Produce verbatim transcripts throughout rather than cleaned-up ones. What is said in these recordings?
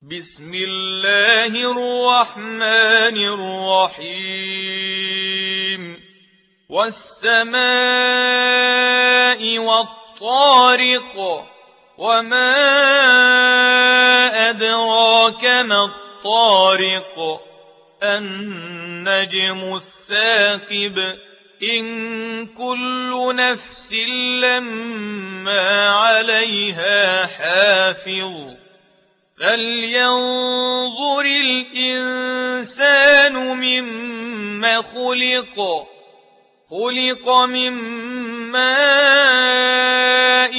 بسم الله الرحمن الرحيم والسماء والطارق وما أدراك ما الطارق النجم الثاقب إن كل نفس لما عليها حافظ فلينظر الإنسان مما خلق خلق من ماء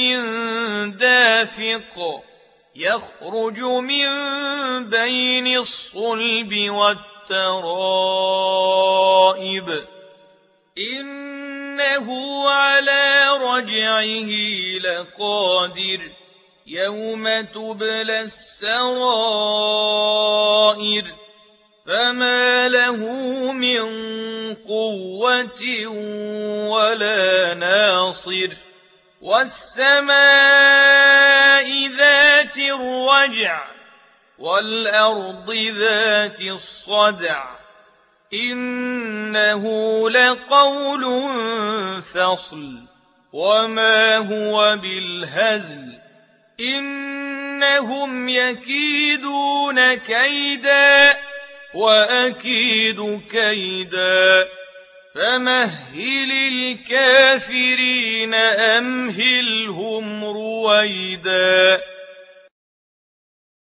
دافق يخرج من بين الصلب والترائب إنه على رجعه لقادر يوم تبلى السرائر فما له من قوة ولا ناصر والسماء ذات الرجع والأرض ذات الصدع إنه لقول فصل وما هو بالهزل إنهم يكيدون كيدا وأكيد كيدا فمهل الكافرين أمهلهم رويدا